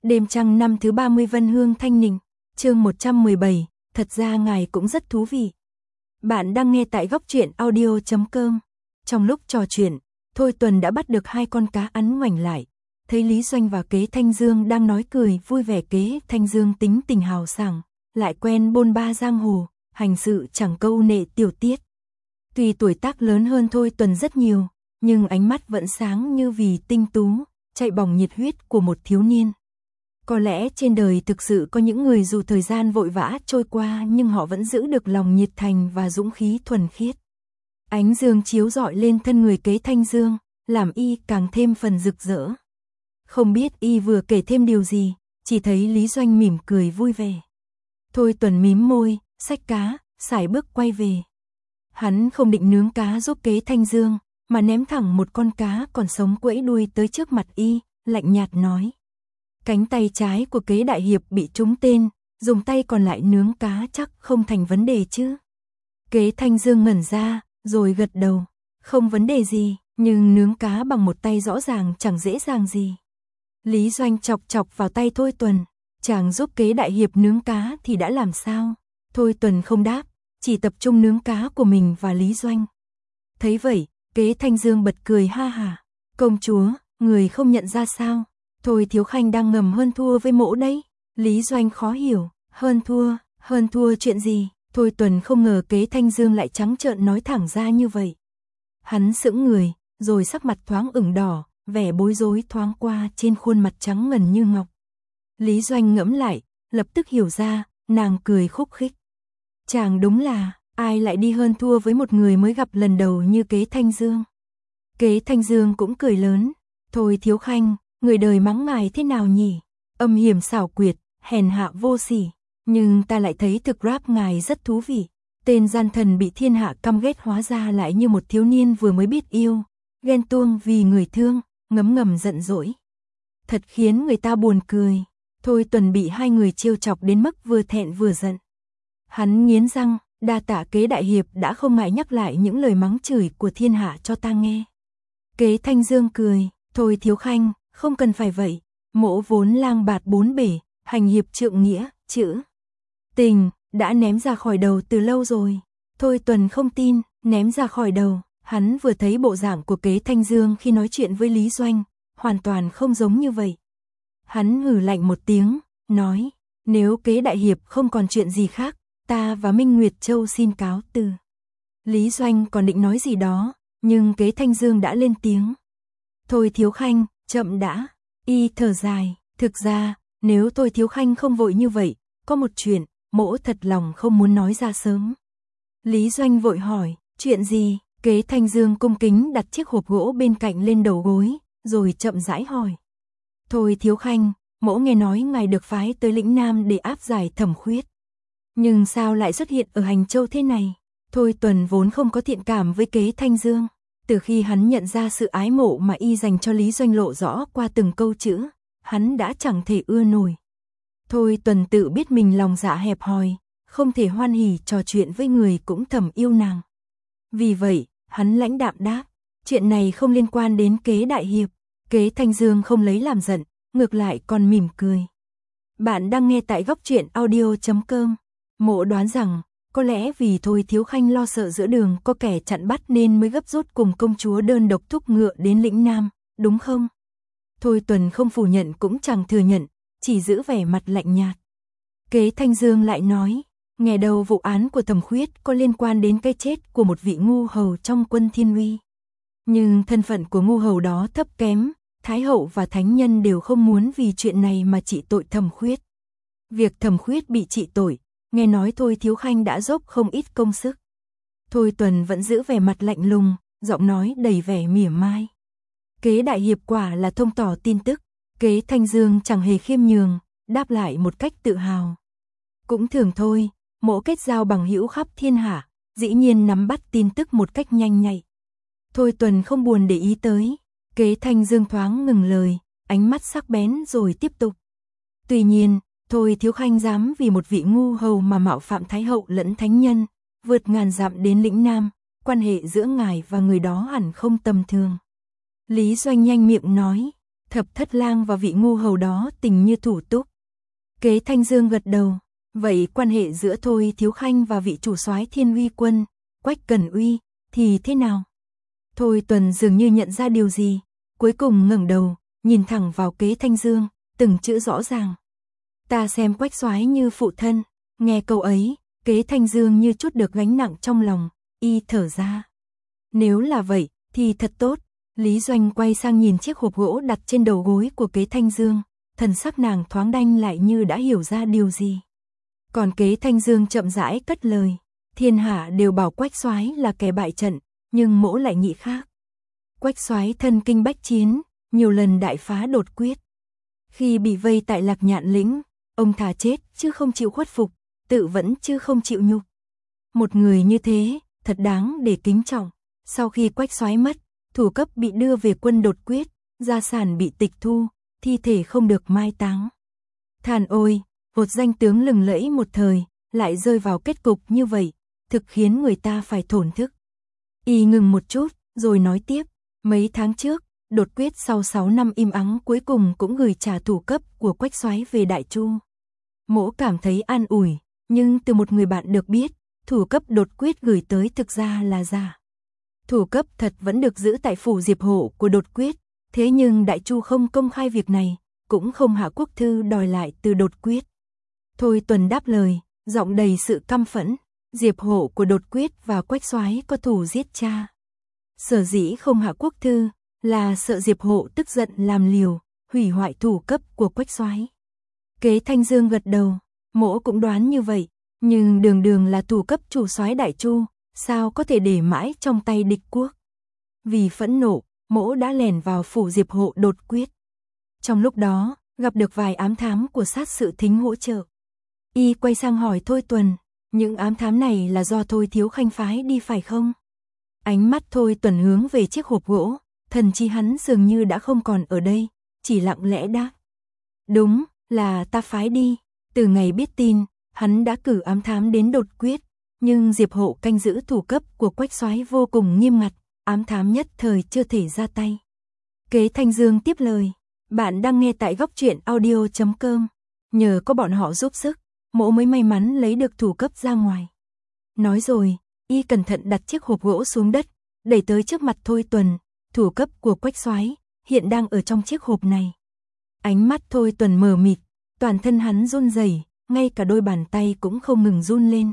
Đêm trăng năm thứ 30 Vân Hương Thanh Ninh, chương 117, thật ra ngài cũng rất thú vị. Bạn đang nghe tại góc truyện audio.com. Trong lúc trò chuyện, Thôi Tuần đã bắt được hai con cá ắn ngoảnh lại. Thấy Lý Doanh và Kế Thanh Dương đang nói cười vui vẻ. Kế Thanh Dương tính tình hào sảng, lại quen bôn ba giang hồ, hành sự chẳng câu nệ tiểu tiết. Tuy tuổi tác lớn hơn Thôi Tuần rất nhiều, nhưng ánh mắt vẫn sáng như vì tinh tú, chạy bỏng nhiệt huyết của một thiếu niên. Có lẽ trên đời thực sự có những người dù thời gian vội vã trôi qua nhưng họ vẫn giữ được lòng nhiệt thành và dũng khí thuần khiết. Ánh dương chiếu rọi lên thân người Kế Thanh Dương, làm y càng thêm phần rực rỡ. Không biết y vừa kể thêm điều gì, chỉ thấy Lý Doanh mỉm cười vui vẻ. Thôi Tuần mím môi, xách cá, sải bước quay về. Hắn không định nướng cá giúp Kế Thanh Dương, mà ném thẳng một con cá còn sống quẫy đuôi tới trước mặt y, lạnh nhạt nói. Cánh tay trái của Kế đại hiệp bị trúng tên, dùng tay còn lại nướng cá chắc không thành vấn đề chứ. Kế Thanh Dương ngẩn ra, rồi gật đầu. Không vấn đề gì, nhưng nướng cá bằng một tay rõ ràng chẳng dễ dàng gì. Lý Doanh chọc chọc vào tay Thôi Tuần. Chàng giúp Kế đại hiệp nướng cá thì đã làm sao? Thôi Tuần không đáp, chỉ tập trung nướng cá của mình và Lý Doanh. Thấy vậy, Kế Thanh Dương bật cười ha hả. Công chúa, người không nhận ra sao? Thôi Thiếu Khanh đang ngầm hơn thua với mỗ đấy. Lý Doanh khó hiểu, hơn thua chuyện gì? Thôi Tuần không ngờ Kế Thanh Dương lại trắng trợn nói thẳng ra như vậy. Hắn sững người, rồi sắc mặt thoáng ửng đỏ, vẻ bối rối thoáng qua trên khuôn mặt trắng ngần như ngọc. Lý Doanh ngẫm lại, lập tức hiểu ra, nàng cười khúc khích. Chàng đúng là, ai lại đi hơn thua với một người mới gặp lần đầu như Kế Thanh Dương. Kế Thanh Dương cũng cười lớn. Thôi Thiếu Khanh, người đời mắng ngài thế nào nhỉ? Âm hiểm xảo quyệt, hèn hạ vô sỉ. Nhưng ta lại thấy thực rap ngài rất thú vị. Tên gian thần bị thiên hạ căm ghét hóa ra lại như một thiếu niên vừa mới biết yêu, ghen tuông vì người thương, ngấm ngầm giận dỗi. Thật khiến người ta buồn cười. Thôi Tuần bị hai người trêu chọc đến mức vừa thẹn vừa giận. Hắn nghiến răng, đa tạ Kế đại hiệp đã không ngại nhắc lại những lời mắng chửi của thiên hạ cho ta nghe. Kế Thanh Dương cười, thôi Thiếu Khanh, không cần phải vậy. Mỗ vốn lang bạt bốn bể, hành hiệp trượng nghĩa, chữ tình đã ném ra khỏi đầu từ lâu rồi. Thôi Tuần không tin, ném ra khỏi đầu. Hắn vừa thấy bộ dạng của Kế Thanh Dương khi nói chuyện với Lý Doanh, hoàn toàn không giống như vậy. Hắn hừ lạnh một tiếng, nói, nếu Kế đại hiệp không còn chuyện gì khác, ta và Minh Nguyệt Châu xin cáo từ. Lý Doanh còn định nói gì đó, nhưng Kế Thanh Dương đã lên tiếng. Thôi Thiếu Khanh, chậm đã. Y thở dài, thực ra, nếu Thôi Thiếu Khanh không vội như vậy, có một chuyện, mỗ thật lòng không muốn nói ra sớm. Lý Doanh vội hỏi, chuyện gì? Kế Thanh Dương cung kính đặt chiếc hộp gỗ bên cạnh lên đầu gối, rồi chậm rãi hỏi. Thôi Thiếu Khanh, mỗ nghe nói ngài được phái tới lĩnh Nam để áp giải Thẩm Khuyết. Nhưng sao lại xuất hiện ở Hành Châu thế này? Thôi Tuần vốn không có thiện cảm với Kế Thanh Dương. Từ khi hắn nhận ra sự ái mộ mà y dành cho Lý Doanh lộ rõ qua từng câu chữ, hắn đã chẳng thể ưa nổi. Thôi Tuần tự biết mình lòng dạ hẹp hòi, không thể hoan hỉ trò chuyện với người cũng thầm yêu nàng. Vì vậy, hắn lãnh đạm đáp, chuyện này không liên quan đến Kế đại hiệp. Kế Thanh Dương không lấy làm giận, ngược lại còn mỉm cười. Bạn đang nghe tại góc truyện audio.com. Mộ đoán rằng, có lẽ vì Thôi Thiếu Khanh lo sợ giữa đường có kẻ chặn bắt nên mới gấp rút cùng công chúa đơn độc thúc ngựa đến lĩnh Nam, đúng không? Thôi Tuần không phủ nhận cũng chẳng thừa nhận, chỉ giữ vẻ mặt lạnh nhạt. Kế Thanh Dương lại nói, nghe đầu vụ án của Thẩm Khuyết có liên quan đến cái chết của một vị ngu hầu trong quân Thiên Uy. Nhưng thân phận của ngu hầu đó thấp kém, Thái hậu và thánh nhân đều không muốn vì chuyện này mà trị tội Thẩm Khuyết. Việc Thẩm Khuyết bị trị tội, nghe nói Thôi Thiếu Khanh đã dốc không ít công sức. Thôi Tuần vẫn giữ vẻ mặt lạnh lùng, giọng nói đầy vẻ mỉa mai. Kế đại hiệp quả là thông tỏ tin tức. Kế Thanh Dương chẳng hề khiêm nhường, đáp lại một cách tự hào. Cũng thường thôi, mỗ kết giao bằng hữu khắp thiên hạ, dĩ nhiên nắm bắt tin tức một cách nhanh nhạy. Thôi Tuần không buồn để ý tới. Kế Thanh Dương thoáng ngừng lời, ánh mắt sắc bén rồi tiếp tục. Tuy nhiên, Thôi Thiếu Khanh dám vì một vị ngu hầu mà mạo phạm Thái hậu lẫn thánh nhân, vượt ngàn dặm đến lĩnh Nam, quan hệ giữa ngài và người đó hẳn không tầm thường. Lý Doanh nhanh miệng nói, Thập Thất Lang và vị ngu hầu đó tình như thủ túc. Kế Thanh Dương gật đầu, vậy quan hệ giữa Thôi Thiếu Khanh và vị chủ soái Thiên Uy quân, Quách Cẩn Uy, thì thế nào? Thôi Tuần dường như nhận ra điều gì, cuối cùng ngẩng đầu, nhìn thẳng vào Kế Thanh Dương, từng chữ rõ ràng. Ta xem Quách soái như phụ thân. Nghe câu ấy, Kế Thanh Dương như chút được gánh nặng trong lòng, y thở ra. Nếu là vậy, thì thật tốt. Lý Doanh quay sang nhìn chiếc hộp gỗ đặt trên đầu gối của Kế Thanh Dương, thần sắc nàng thoáng đanh lại như đã hiểu ra điều gì. Còn Kế Thanh Dương chậm rãi cất lời, thiên hạ đều bảo Quách soái là kẻ bại trận, nhưng mỗ lại nghĩ khác. Quách soái thân kinh bách chiến, nhiều lần đại phá đột quyết. Khi bị vây tại Lạc Nhạn lĩnh, ông thà chết chứ không chịu khuất phục, tự vẫn chứ không chịu nhục. Một người như thế, thật đáng để kính trọng. Sau khi Quách soái mất, thủ cấp bị đưa về quân đột quyết, gia sản bị tịch thu, thi thể không được mai táng. Than ôi, một danh tướng lừng lẫy một thời, lại rơi vào kết cục như vậy, thực khiến người ta phải thổn thức. Y ngừng một chút, rồi nói tiếp, mấy tháng trước, đột quyết sau 6 năm im ắng cuối cùng cũng gửi trả thủ cấp của Quách soái về Đại Chu. Mỗ cảm thấy an ủi, nhưng từ một người bạn được biết, thủ cấp đột quyết gửi tới thực ra là giả. Thủ cấp thật vẫn được giữ tại phủ Diệp Hộ của đột quyết, thế nhưng Đại Chu không công khai việc này, cũng không hạ quốc thư đòi lại từ đột quyết. Thôi Tuần đáp lời, giọng đầy sự căm phẫn, Diệp Hộ của đột quyết và Quách soái có thù giết cha. Sở dĩ không hạ quốc thư, là sợ Diệp Hộ tức giận làm liều, hủy hoại thủ cấp của Quách soái. Kế Thanh Dương gật đầu, mỗ cũng đoán như vậy, nhưng đường đường là thủ cấp chủ soái Đại Chu, sao có thể để mãi trong tay địch quốc. Vì phẫn nộ, mỗ đã lẻn vào phủ Diệp Hộ đột quyết. Trong lúc đó, gặp được vài ám thám của sát sự thính hỗ trợ. Y quay sang hỏi Thôi Tuần, những ám thám này là do Thôi Thiếu Khanh phái đi phải không? Ánh mắt Thôi Tuần hướng về chiếc hộp gỗ, thần chi hắn dường như đã không còn ở đây, chỉ lặng lẽ đáp. Đúng, là ta phái đi. Từ ngày biết tin, hắn đã cử ám thám đến đột quyết, nhưng Diệp Hộ canh giữ thủ cấp của Quách soái vô cùng nghiêm ngặt, ám thám nhất thời chưa thể ra tay. Kế Thanh Dương tiếp lời, bạn đang nghe tại góc truyện audio.com, nhờ có bọn họ giúp sức, mỗ mới may mắn lấy được thủ cấp ra ngoài. Nói rồi, y cẩn thận đặt chiếc hộp gỗ xuống đất, đẩy tới trước mặt Thôi Tuần, thủ cấp của Quách soái hiện đang ở trong chiếc hộp này. Ánh mắt Thôi Tuần mờ mịt, toàn thân hắn run rẩy, ngay cả đôi bàn tay cũng không ngừng run lên.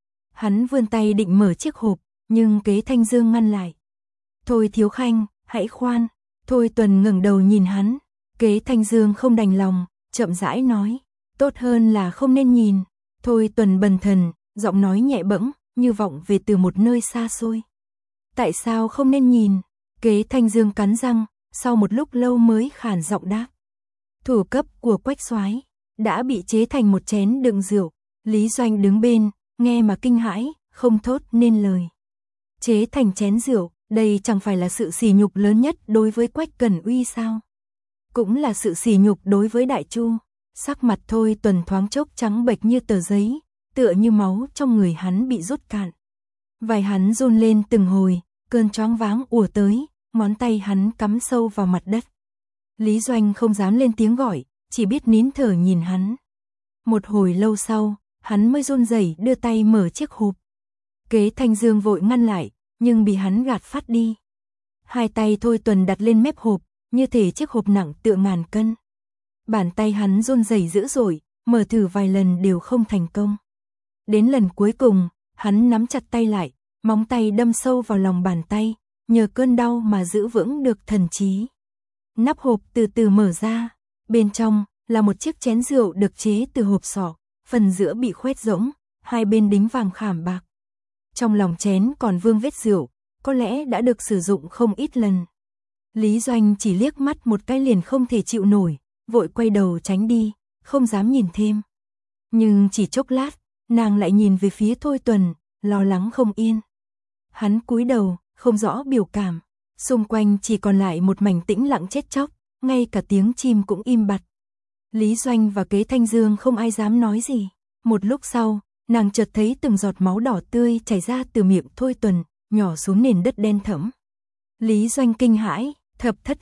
Hắn vươn tay định mở chiếc hộp, nhưng Kế Thanh Dương ngăn lại. Thôi Thiếu Khanh, hãy khoan. Thôi Tuần ngẩng đầu nhìn hắn. Kế Thanh Dương không đành lòng, chậm rãi nói, tốt hơn là không nên nhìn. Thôi Tuần bần thần, giọng nói nhẹ bẫng, như vọng về từ một nơi xa xôi. Tại sao không nên nhìn? Kế Thanh Dương cắn răng, sau một lúc lâu mới khàn giọng đáp. Thủ cấp của Quách soái đã bị chế thành một chén đựng rượu. Lý Doanh đứng bên, nghe mà kinh hãi, không thốt nên lời. Chế thành chén rượu, đây chẳng phải là sự sỉ nhục lớn nhất đối với Quách Cẩn Uy sao? Cũng là sự sỉ nhục đối với Đại Chu. Sắc mặt Thôi Tuần thoáng chốc trắng bệch như tờ giấy, tựa như máu trong người hắn bị rút cạn. Vai hắn run lên từng hồi, cơn choáng váng ùa tới, ngón tay hắn cắm sâu vào mặt đất. Lý Doanh không dám lên tiếng gọi, chỉ biết nín thở nhìn hắn. Một hồi lâu sau, hắn mới run rẩy đưa tay mở chiếc hộp. Kế Thanh Dương vội ngăn lại, nhưng bị hắn gạt phát đi. Hai tay Thôi Tuần đặt lên mép hộp, như thể chiếc hộp nặng tựa ngàn cân. Bàn tay hắn run rẩy dữ dội, mở thử vài lần đều không thành công. Đến lần cuối cùng, hắn nắm chặt tay lại, móng tay đâm sâu vào lòng bàn tay, nhờ cơn đau mà giữ vững được thần trí. Nắp hộp từ từ mở ra, bên trong là một chiếc chén rượu được chế từ hộp sọ, phần giữa bị khoét rỗng, hai bên đính vàng khảm bạc. Trong lòng chén còn vương vết rượu, có lẽ đã được sử dụng không ít lần. Lý Doanh chỉ liếc mắt một cái liền không thể chịu nổi, vội quay đầu tránh đi, không dám nhìn thêm. Nhưng chỉ chốc lát, nàng lại nhìn về phía Thôi Tuần, lo lắng không yên. Hắn cúi đầu, không rõ biểu cảm, xung quanh chỉ còn lại một mảnh tĩnh lặng chết chóc, ngay cả tiếng chim cũng im bặt. Lý Doanh và Kế Thanh Dương không ai dám nói gì. Một lúc sau, nàng chợt thấy từng giọt máu đỏ tươi chảy ra từ miệng Thôi Tuần, nhỏ xuống nền đất đen thẫm. Lý Doanh kinh hãi, Thập Thất Lang,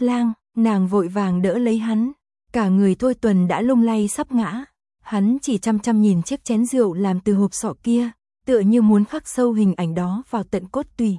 Nàng vội vàng đỡ lấy hắn, cả người Thôi Tuần đã lung lay sắp ngã. Hắn chỉ chăm chăm nhìn chiếc chén rượu làm từ hộp sọ kia, tựa như muốn khắc sâu hình ảnh đó vào tận cốt tủy.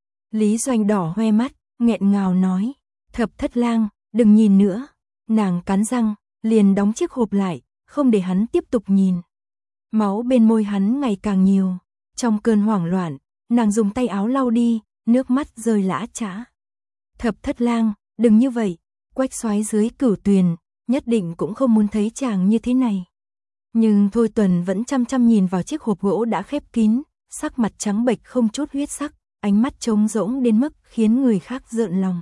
Lý Doanh đỏ hoe mắt, nghẹn ngào nói, Thập Thất Lang, đừng nhìn nữa. Nàng cắn răng, liền đóng chiếc hộp lại, không để hắn tiếp tục nhìn. Máu bên môi hắn ngày càng nhiều. Trong cơn hoảng loạn, nàng dùng tay áo lau đi, nước mắt rơi lã chã. Thập Thất Lang, đừng như vậy, Quách Soái dưới Cửu Tuyền, nhất định cũng không muốn thấy chàng như thế này. Nhưng Thôi Tuần vẫn chăm chăm nhìn vào chiếc hộp gỗ đã khép kín, sắc mặt trắng bệch không chút huyết sắc, ánh mắt trống rỗng đến mức khiến người khác rợn lòng.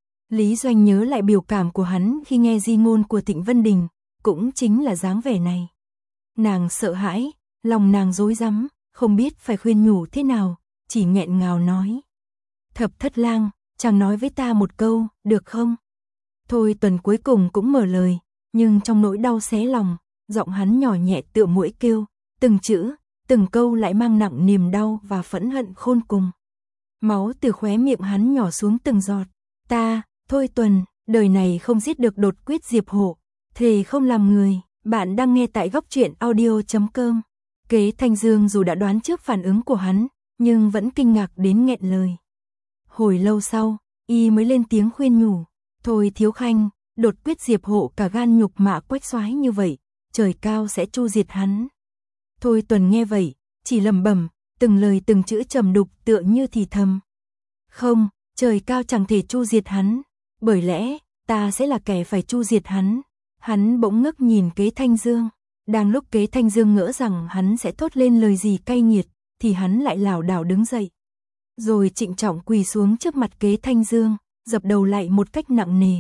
Lý Doanh nhớ lại biểu cảm của hắn khi nghe di ngôn của Thịnh Vân Đình, cũng chính là dáng vẻ này. Nàng sợ hãi, lòng nàng rối rắm, không biết phải khuyên nhủ thế nào, chỉ nghẹn ngào nói. Thập Thất Lang, chàng nói với ta một câu, được không? Thôi Tuần cuối cùng cũng mở lời, nhưng trong nỗi đau xé lòng, giọng hắn nhỏ nhẹ tựa muỗi kêu, từng chữ, từng câu lại mang nặng niềm đau và phẫn hận khôn cùng. Máu từ khóe miệng hắn nhỏ xuống từng giọt. Ta, Thôi Tuần, đời này không giết được đột quyết Diệp Hổ, thề không làm người. Bạn đang nghe tại góc truyện audio.com. Kế Thanh Dương dù đã đoán trước phản ứng của hắn, nhưng vẫn kinh ngạc đến nghẹn lời. Hồi lâu sau, y mới lên tiếng khuyên nhủ, thôi Thiếu Khanh, đột quyết Diệp Hộ cả gan nhục mạ Quách Soái như vậy, trời cao sẽ tru diệt hắn. Thôi Tuần nghe vậy, chỉ lẩm bẩm, từng lời từng chữ trầm đục tựa như thì thầm. Không, trời cao chẳng thể tru diệt hắn, bởi lẽ ta sẽ là kẻ phải tru diệt hắn. Hắn bỗng ngước nhìn Kế Thanh Dương, đang lúc Kế Thanh Dương ngỡ rằng hắn sẽ thốt lên lời gì cay nghiệt, thì hắn lại lảo đảo đứng dậy, rồi trịnh trọng quỳ xuống trước mặt Kế Thanh Dương, dập đầu lại một cách nặng nề.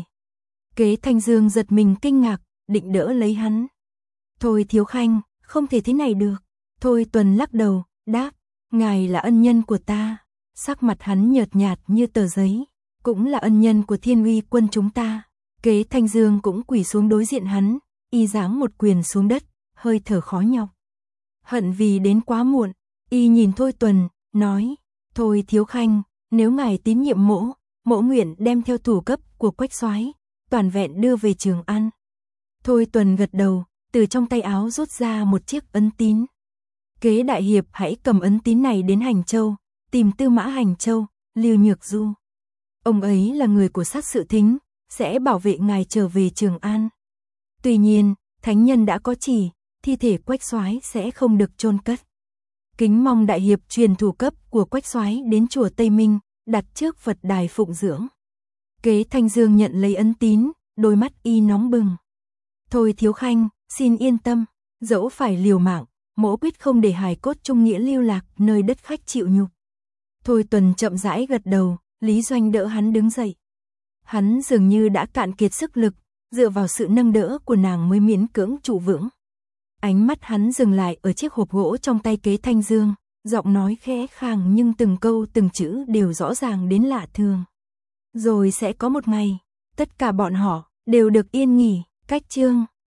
Kế Thanh Dương giật mình kinh ngạc, định đỡ lấy hắn. Thôi Thiếu Khanh, không thể thế này được. Thôi Tuần lắc đầu, đáp, ngài là ân nhân của ta. Sắc mặt hắn nhợt nhạt như tờ giấy, cũng là ân nhân của Thiên Uy quân chúng ta. Kế Thanh Dương cũng quỳ xuống đối diện hắn, y giáng một quyền xuống đất, hơi thở khó nhọc. Hận vì đến quá muộn, y nhìn Thôi Tuần, nói, thôi Thiếu Khanh, nếu ngài tín nhiệm mỗ nguyện đem theo thủ cấp của Quách Soái, toàn vẹn đưa về Trường An. Thôi Tuần gật đầu, từ trong tay áo rút ra một chiếc ấn tín. Kế đại hiệp hãy cầm ấn tín này đến Hành Châu, tìm Tư Mã Hành Châu, Lưu Nhược Du. Ông ấy là người của Sát Sự Thính, sẽ bảo vệ ngài trở về Trường An. Tuy nhiên, thánh nhân đã có chỉ, thi thể Quách Soái sẽ không được chôn cất. Kính mong đại hiệp truyền thủ cấp của Quách Soái đến chùa Tây Minh, đặt trước Phật đài phụng dưỡng. Kế Thanh Dương nhận lấy ấn tín, đôi mắt y nóng bừng. Thôi Thiếu Khanh, xin yên tâm, dẫu phải liều mạng, mỗ quyết không để hài cốt trung nghĩa lưu lạc nơi đất khách chịu nhục. Thôi Tuần chậm rãi gật đầu, Lý Doanh đỡ hắn đứng dậy. Hắn dường như đã cạn kiệt sức lực, dựa vào sự nâng đỡ của nàng mới miễn cưỡng trụ vững. Ánh mắt hắn dừng lại ở chiếc hộp gỗ trong tay Kế Thanh Dương, giọng nói khẽ khàng nhưng từng câu từng chữ đều rõ ràng đến lạ thường. Rồi sẽ có một ngày, tất cả bọn họ đều được yên nghỉ. Cách chương